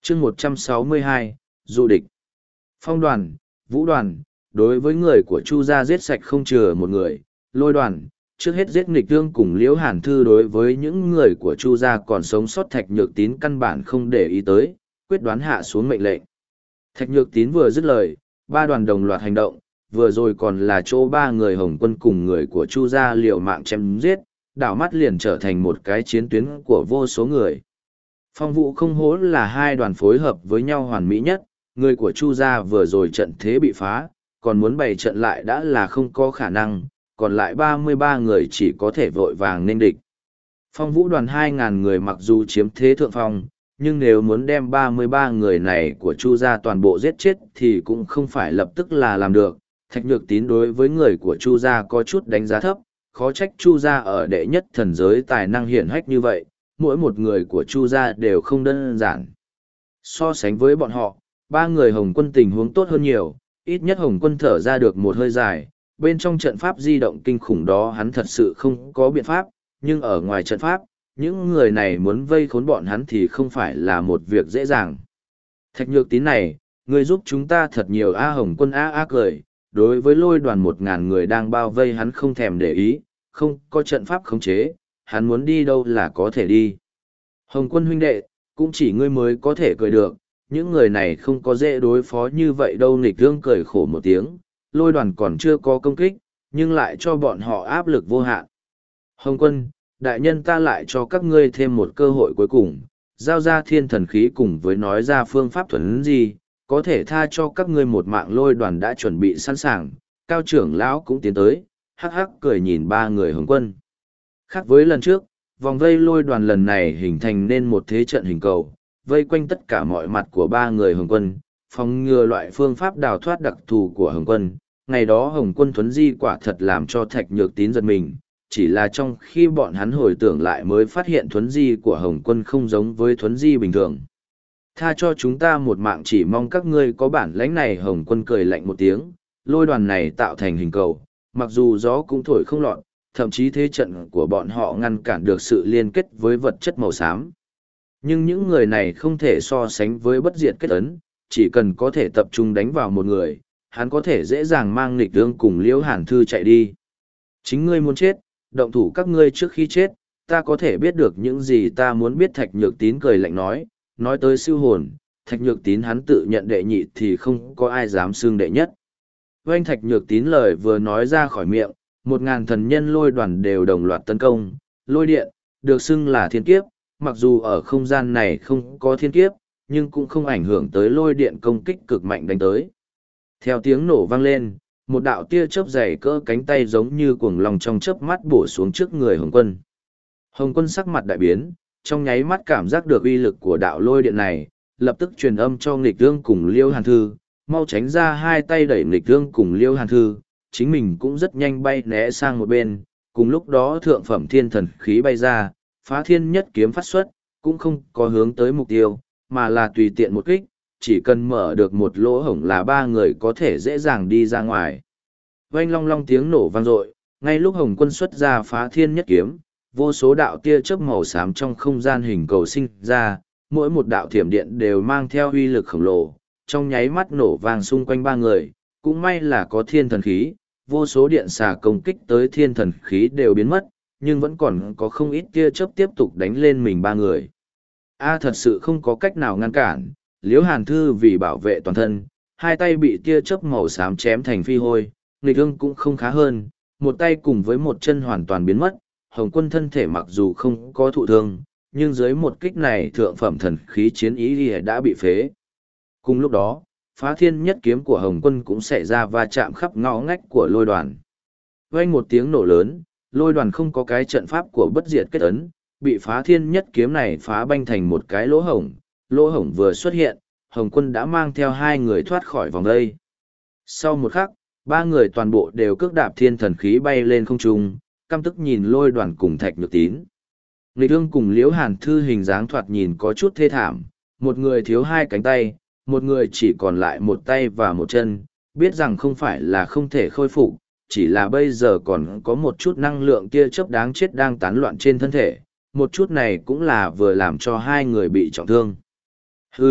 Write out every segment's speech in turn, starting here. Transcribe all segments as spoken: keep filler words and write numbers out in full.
chương một trăm sáu mươi hai, du địch. Phong đoàn, vũ đoàn, đối với người của Chu gia giết sạch không chừa một người. Lôi đoàn, trước hết giết nghịch thương cùng Liễu Hàn Thư. Đối với những người của Chu gia còn sống sót, Thạch Nhược Tín căn bản không để ý tới, quyết đoán hạ xuống mệnh lệnh. Thạch Nhược Tín vừa dứt lời, ba đoàn đồng loạt hành động, vừa rồi còn là chỗ ba người Hồng Quân cùng người của Chu gia liều mạng chém giết, đảo mắt liền trở thành một cái chiến tuyến của vô số người. Phong Vũ Không Hổ là hai đoàn phối hợp với nhau hoàn mỹ nhất, người của Chu gia vừa rồi trận thế bị phá, còn muốn bày trận lại đã là không có khả năng, còn lại ba mươi ba người chỉ có thể vội vàng nên địch. Phong Vũ đoàn hai ngàn người mặc dù chiếm thế thượng phong, nhưng nếu muốn đem ba mươi ba người này của Chu gia toàn bộ giết chết thì cũng không phải lập tức là làm được. Thạch Nhược Tín đối với người của Chu gia có chút đánh giá thấp, khó trách Chu gia ở đệ nhất thần giới tài năng hiển hách như vậy, mỗi một người của Chu gia đều không đơn giản. So sánh với bọn họ, ba người Hồng Quân tình huống tốt hơn nhiều, ít nhất Hồng Quân thở ra được một hơi dài, bên trong trận pháp di động kinh khủng đó hắn thật sự không có biện pháp, nhưng ở ngoài trận pháp, những người này muốn vây khốn bọn hắn thì không phải là một việc dễ dàng. Thạch Nhược Tín này, người giúp chúng ta thật nhiều. A Hồng Quân a a cười, đối với lôi đoàn một ngàn người đang bao vây hắn không thèm để ý, không có trận pháp khống chế, hắn muốn đi đâu là có thể đi. Hồng Quân huynh đệ, cũng chỉ ngươi mới có thể cười được, những người này không có dễ đối phó như vậy đâu. Nghịch Thương cười khổ một tiếng, lôi đoàn còn chưa có công kích, nhưng lại cho bọn họ áp lực vô hạn. Hồng Quân, đại nhân ta lại cho các ngươi thêm một cơ hội cuối cùng, giao ra thiên thần khí cùng với nói ra phương pháp thuần gì, có thể tha cho các ngươi một mạng. Lôi đoàn đã chuẩn bị sẵn sàng, cao trưởng lão cũng tiến tới, hắc hắc cười nhìn ba người Hồng Quân. Khác với lần trước, vòng vây lôi đoàn lần này hình thành nên một thế trận hình cầu, vây quanh tất cả mọi mặt của ba người Hồng Quân, phòng ngừa loại phương pháp đào thoát đặc thù của Hồng Quân. Ngày đó Hồng Quân thuấn di quả thật làm cho Thạch Nhược Tín giật mình, chỉ là trong khi bọn hắn hồi tưởng lại mới phát hiện thuấn di của Hồng Quân không giống với thuấn di bình thường. Tha cho chúng ta một mạng, chỉ mong các ngươi có bản lãnh này. Hồng Quân cười lạnh một tiếng, lôi đoàn này tạo thành hình cầu, mặc dù gió cũng thổi không lọt, thậm chí thế trận của bọn họ ngăn cản được sự liên kết với vật chất màu xám. Nhưng những người này không thể so sánh với bất diệt kết ấn, chỉ cần có thể tập trung đánh vào một người, hắn có thể dễ dàng mang Nghịch Thương cùng Liễu Hàn Thư chạy đi. Chính ngươi muốn chết, động thủ các ngươi trước khi chết, ta có thể biết được những gì ta muốn biết. Thạch Nhược Tín cười lạnh nói, nói tới siêu hồn, Thạch Nhược Tín hắn tự nhận đệ nhị thì không có ai dám xưng đệ nhất. Vênh Thạch Nhược Tín lời vừa nói ra khỏi miệng, một ngàn thần nhân lôi đoàn đều đồng loạt tấn công. Lôi điện, được xưng là thiên kiếp, mặc dù ở không gian này không có thiên kiếp, nhưng cũng không ảnh hưởng tới lôi điện công kích cực mạnh đánh tới. Theo tiếng nổ vang lên, một đạo tia chớp dày cỡ cánh tay giống như cuồng long trong chớp mắt bổ xuống trước người Hồng Quân. Hồng Quân sắc mặt đại biến, trong nháy mắt cảm giác được uy lực của đạo lôi điện này, lập tức truyền âm cho Nghịch Thương cùng Liễu Hàn Thư, mau tránh ra. Hai tay đẩy Nghịch Thương cùng Liễu Hàn Thư, chính mình cũng rất nhanh bay né sang một bên. Cùng lúc đó thượng phẩm thiên thần khí bay ra, Phá Thiên Nhất Kiếm phát xuất, cũng không có hướng tới mục tiêu, mà là tùy tiện một kích, chỉ cần mở được một lỗ hổng là ba người có thể dễ dàng đi ra ngoài. Oanh long long tiếng nổ vang dội, ngay lúc Hồng Quân xuất ra Phá Thiên Nhất Kiếm, vô số đạo tia chớp màu xám trong không gian hình cầu sinh ra, mỗi một đạo thiểm điện đều mang theo uy lực khổng lồ, trong nháy mắt nổ vang xung quanh ba người. Cũng may là có thiên thần khí, vô số điện xà công kích tới thiên thần khí đều biến mất, nhưng vẫn còn có không ít tia chớp tiếp tục đánh lên mình ba người. A thật sự không có cách nào ngăn cản, Liễu Hàn Thư vì bảo vệ toàn thân, hai tay bị tia chớp màu xám chém thành phi hôi. Nghịch Thương cũng không khá hơn, một tay cùng với một chân hoàn toàn biến mất. Hồng Quân thân thể mặc dù không có thụ thương, nhưng dưới một kích này thượng phẩm thần khí chiến ý đã bị phế. Cùng lúc đó, Phá Thiên Nhất Kiếm của Hồng Quân cũng xảy ra va chạm khắp ngõ ngách của lôi đoàn. Vang một tiếng nổ lớn, lôi đoàn không có cái trận pháp của bất diệt kết ấn, bị Phá Thiên Nhất Kiếm này phá banh thành một cái lỗ hổng. Lỗ hổng vừa xuất hiện, Hồng Quân đã mang theo hai người thoát khỏi vòng vây. Sau một khắc, ba người toàn bộ đều cước đạp thiên thần khí bay lên không trung, căm tức nhìn lôi đoàn cùng Thạch Nhược Tín. Nghịch Thương cùng Liễu Hàn Thư hình dáng thoạt nhìn có chút thê thảm, một người thiếu hai cánh tay, một người chỉ còn lại một tay và một chân, biết rằng không phải là không thể khôi phục, chỉ là bây giờ còn có một chút năng lượng tia chớp đáng chết đang tán loạn trên thân thể, một chút này cũng là vừa làm cho hai người bị trọng thương. Hừ,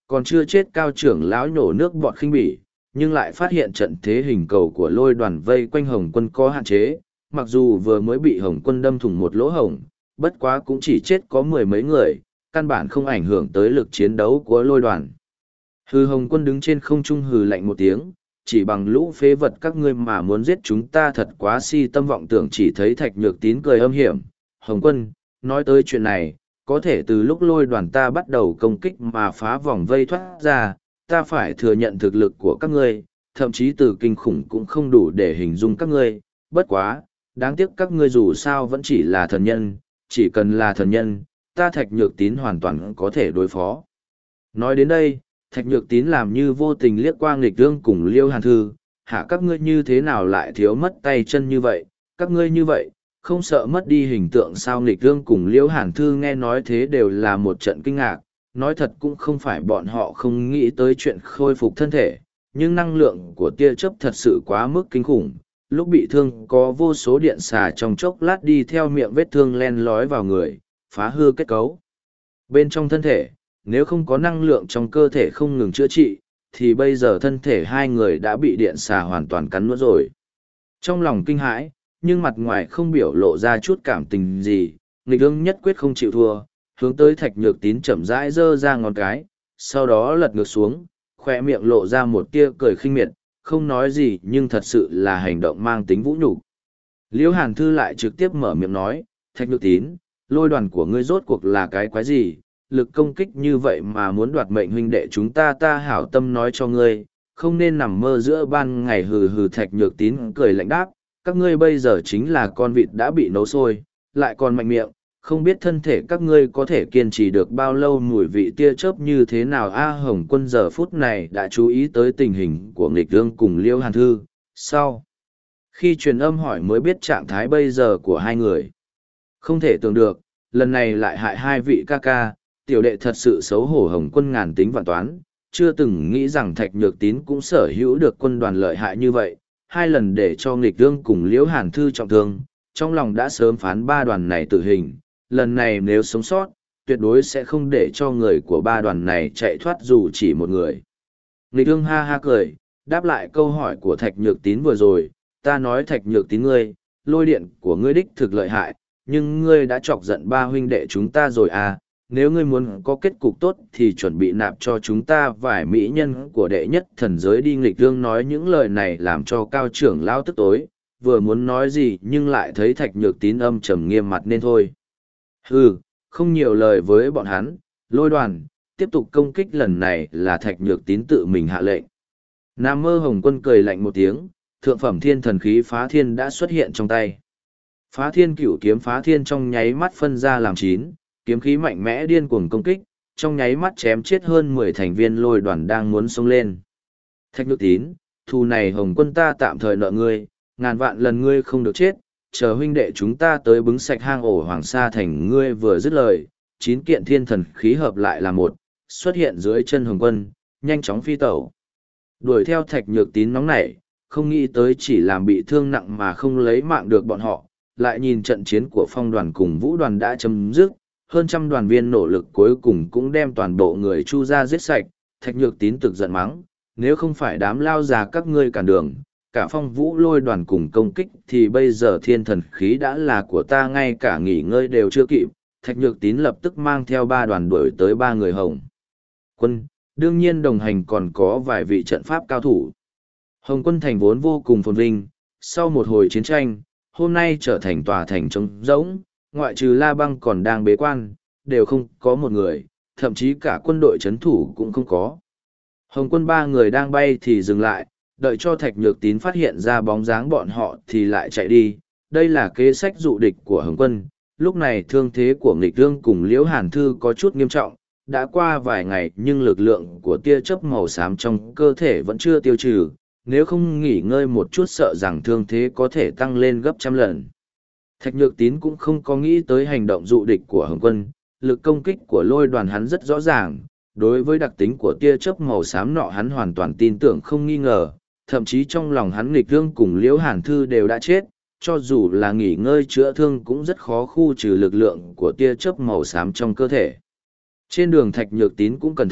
còn chưa chết cao trưởng lão nhổ nước bọt khinh bỉ, nhưng lại phát hiện trận thế hình cầu của lôi đoàn vây quanh Hồng Quân có hạn chế, mặc dù vừa mới bị Hồng Quân đâm thủng một lỗ hổng, bất quá cũng chỉ chết có mười mấy người, căn bản không ảnh hưởng tới lực chiến đấu của lôi đoàn. Hư Hồng Quân đứng trên không trung hừ lạnh một tiếng, chỉ bằng lũ phế vật các ngươi mà muốn giết chúng ta thật quá si tâm vọng tưởng. Chỉ thấy Thạch Nhược Tín cười âm hiểm, Hồng Quân, nói tới chuyện này, có thể từ lúc lôi đoàn ta bắt đầu công kích mà phá vòng vây thoát ra, ta phải thừa nhận thực lực của các ngươi, thậm chí từ kinh khủng cũng không đủ để hình dung các ngươi, bất quá, đáng tiếc các ngươi dù sao vẫn chỉ là thần nhân, chỉ cần là thần nhân, ta Thạch Nhược Tín hoàn toàn có thể đối phó. Nói đến đây, Thạch Nhược Tín làm như vô tình liếc qua Nghịch Ương cùng Liêu Hàn Thư, hả các ngươi như thế nào lại thiếu mất tay chân như vậy, các ngươi như vậy, không sợ mất đi hình tượng sao? Nghịch Ương cùng Liêu Hàn Thư nghe nói thế đều là một trận kinh ngạc, nói thật cũng không phải bọn họ không nghĩ tới chuyện khôi phục thân thể, nhưng năng lượng của tia chớp thật sự quá mức kinh khủng, lúc bị thương có vô số điện xà trong chốc lát đi theo miệng vết thương len lói vào người, phá hư kết cấu bên trong thân thể. Nếu không có năng lượng trong cơ thể không ngừng chữa trị, thì bây giờ thân thể hai người đã bị điện xà hoàn toàn cắn nuốt rồi. Trong lòng kinh hãi, nhưng mặt ngoài không biểu lộ ra chút cảm tình gì, Nghịch Ương nhất quyết không chịu thua, hướng tới Thạch Nhược Tín chậm rãi giơ ra ngón cái, sau đó lật ngược xuống, khoe miệng lộ ra một tia cười khinh miệt, không nói gì nhưng thật sự là hành động mang tính vũ nhục. Liễu Hàn Thư lại trực tiếp mở miệng nói, Thạch Nhược Tín, lôi đoàn của ngươi rốt cuộc là cái quái gì? Lực công kích như vậy mà muốn đoạt mệnh huynh đệ chúng ta, ta hảo tâm nói cho ngươi, không nên nằm mơ giữa ban ngày. Hừ hừ. Thạch Nhược Tín cười lạnh đáp, các ngươi bây giờ chính là con vịt đã bị nấu sôi, lại còn mạnh miệng, không biết thân thể các ngươi có thể kiên trì được bao lâu. Mùi vị tia chớp như thế nào a? Hồng Quân giờ phút này đã chú ý tới tình hình của Nghịch Ương cùng Liêu Hàn Thư, sau khi truyền âm hỏi mới biết trạng thái bây giờ của hai người. Không thể tưởng được, lần này lại hại hai vị ca ca, tiểu đệ thật sự xấu hổ. Hồng Quân ngàn tính vạn toán, chưa từng nghĩ rằng Thạch Nhược Tín cũng sở hữu được quân đoàn lợi hại như vậy, hai lần để cho Nghịch Ương cùng Liễu Hàn Thư trọng thương, trong lòng đã sớm phán ba đoàn này tử hình, lần này nếu sống sót, tuyệt đối sẽ không để cho người của ba đoàn này chạy thoát dù chỉ một người. Nghịch Ương ha ha cười, đáp lại câu hỏi của Thạch Nhược Tín vừa rồi, ta nói Thạch Nhược Tín ngươi, lôi điện của ngươi đích thực lợi hại, nhưng ngươi đã chọc giận ba huynh đệ chúng ta rồi à, nếu ngươi muốn có kết cục tốt thì chuẩn bị nạp cho chúng ta vài mỹ nhân của đệ nhất thần giới đi. Nghịch Ương nói những lời này làm cho cao trưởng lao tức tối, vừa muốn nói gì nhưng lại thấy Thạch Nhược Tín âm trầm nghiêm mặt nên thôi. Hừ, không nhiều lời với bọn hắn, lôi đoàn, tiếp tục công kích. Lần này là Thạch Nhược Tín tự mình hạ lệnh. Nam Mơ Hồng Quân cười lạnh một tiếng, thượng phẩm thiên thần khí phá thiên đã xuất hiện trong tay. Phá thiên cửu kiếm phá thiên trong nháy mắt phân ra làm chín, kiếm khí mạnh mẽ điên cuồng công kích, trong nháy mắt chém chết hơn mười thành viên lôi đoàn đang muốn xông lên. Thạch Nhược Tín, thù này Hồng Quân ta tạm thời nợ ngươi, ngàn vạn lần ngươi không được chết, chờ huynh đệ chúng ta tới bứng sạch hang ổ Hoàng Sa Thành. Ngươi vừa dứt lời, chín kiện thiên thần khí hợp lại là một, xuất hiện dưới chân Hồng Quân, nhanh chóng phi tẩu. Đuổi theo Thạch Nhược Tín nóng nảy, không nghĩ tới chỉ làm bị thương nặng mà không lấy mạng được bọn họ, lại nhìn trận chiến của phong đoàn cùng vũ đoàn đã chấm dứt, hơn trăm đoàn viên nỗ lực cuối cùng cũng đem toàn bộ người Chu ra giết sạch. Thạch Nhược Tín thực giận mắng, nếu không phải đám lao già các ngươi cản đường, cả phong vũ lôi đoàn cùng công kích thì bây giờ thiên thần khí đã là của ta, ngay cả nghỉ ngơi đều chưa kịp. Thạch Nhược Tín lập tức mang theo ba đoàn đuổi tới ba người Hồng Quân, đương nhiên đồng hành còn có vài vị trận pháp cao thủ. Hồng Quân thành vốn vô cùng phồn vinh, sau một hồi chiến tranh, hôm nay trở thành tòa thành trống rỗng, ngoại trừ La Băng còn đang bế quan, đều không có một người, thậm chí cả quân đội chấn thủ cũng không có. Hồng Quân ba người đang bay thì dừng lại, đợi cho Thạch Nhược Tín phát hiện ra bóng dáng bọn họ thì lại chạy đi. Đây là kế sách dụ địch của Hồng Quân. Lúc này thương thế của Nghịch Ương cùng Liễu Hàn Thư có chút nghiêm trọng, đã qua vài ngày nhưng lực lượng của tia chớp màu xám trong cơ thể vẫn chưa tiêu trừ, nếu không nghỉ ngơi một chút sợ rằng thương thế có thể tăng lên gấp trăm lần. Thạch Nhược Tín cũng không có nghĩ tới hành động dụ địch của Hồng Quân, lực công kích của lôi đoàn hắn rất rõ ràng, đối với đặc tính của tia chớp màu xám nọ hắn hoàn toàn tin tưởng không nghi ngờ, thậm chí trong lòng hắn Nghịch Ương cùng Liễu Hàn Thư đều đã chết, cho dù là nghỉ ngơi chữa thương cũng rất khó khu trừ lực lượng của tia chớp màu xám trong cơ thể. Trên đường Thạch Nhược Tín cũng cẩn thận,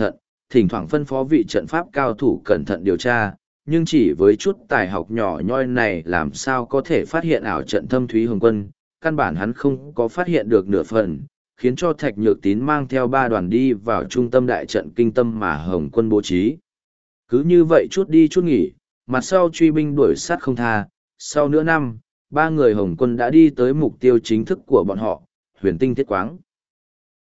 thỉnh thoảng phân phó vị trận pháp cao thủ cẩn thận điều tra, nhưng chỉ với chút tài học nhỏ nhoi này làm sao có thể phát hiện ảo trận thâm thúy hồng quân, căn bản hắn không có phát hiện được nửa phần, khiến cho Thạch Nhược Tín mang theo ba đoàn đi vào trung tâm đại trận kinh tâm mà hồng quân bố trí. Cứ như vậy chút đi chút nghỉ, mặt sau truy binh đuổi sát không tha, sau nửa năm, ba người hồng quân đã đi tới mục tiêu chính thức của bọn họ, huyền tinh thiết quáng.